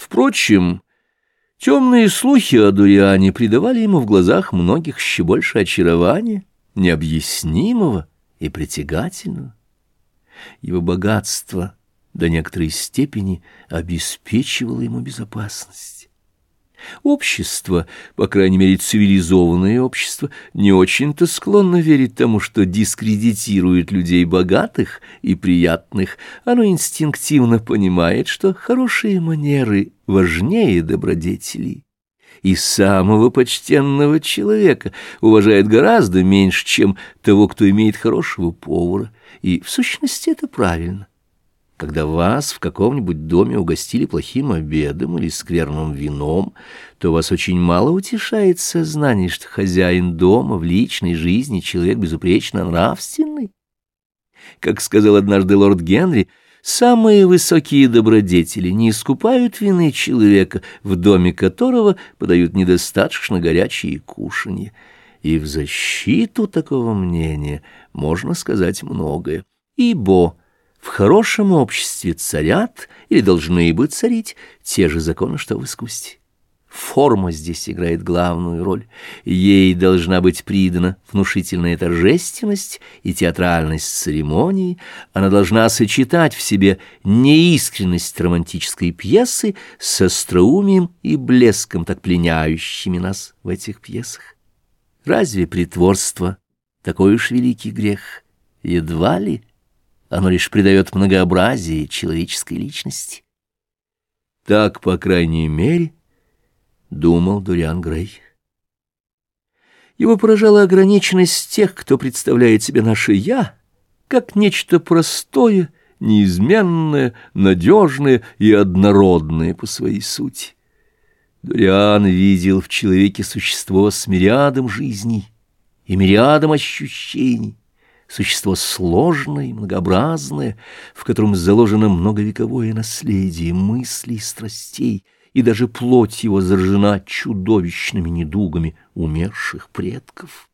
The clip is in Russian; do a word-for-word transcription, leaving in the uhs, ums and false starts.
Впрочем, темные слухи о Дориане придавали ему в глазах многих еще больше очарования, необъяснимого и притягательного. Его богатство до некоторой степени обеспечивало ему безопасность. Общество, по крайней мере цивилизованное общество, не очень-то склонно верить тому, что дискредитирует людей богатых и приятных. Оно инстинктивно понимает, что хорошие манеры важнее добродетелей. И самого почтенного человека уважает гораздо меньше, чем того, кто имеет хорошего повара. И в сущности это правильно. Когда вас в каком-нибудь доме угостили плохим обедом или скверным вином, то вас очень мало утешает сознание, что хозяин дома в личной жизни человек безупречно нравственный. Как сказал однажды лорд Генри, самые высокие добродетели не искупают вины человека, в доме которого подают недостаточно горячие кушанья. И в защиту такого мнения можно сказать многое, ибо в хорошем обществе царят или должны бы царить те же законы, что в искусстве. Форма здесь играет главную роль. Ей должна быть придана внушительная торжественность и театральность церемонии. Она должна сочетать в себе неискренность романтической пьесы с остроумием и блеском, так пленяющими нас в этих пьесах. Разве притворство такой уж великий грех? Едва ли. Оно лишь придает многообразие человеческой личности. Так, по крайней мере, думал Дориан Грей. Его поражала ограниченность тех, кто представляет себе наше «я», как нечто простое, неизменное, надежное и однородное по своей сути. Дориан видел в человеке существо с мириадом жизней и мириадом ощущений, существо сложное и многообразное, в котором заложено многовековое наследие мыслей, страстей, и даже плоть его заражена чудовищными недугами умерших предков.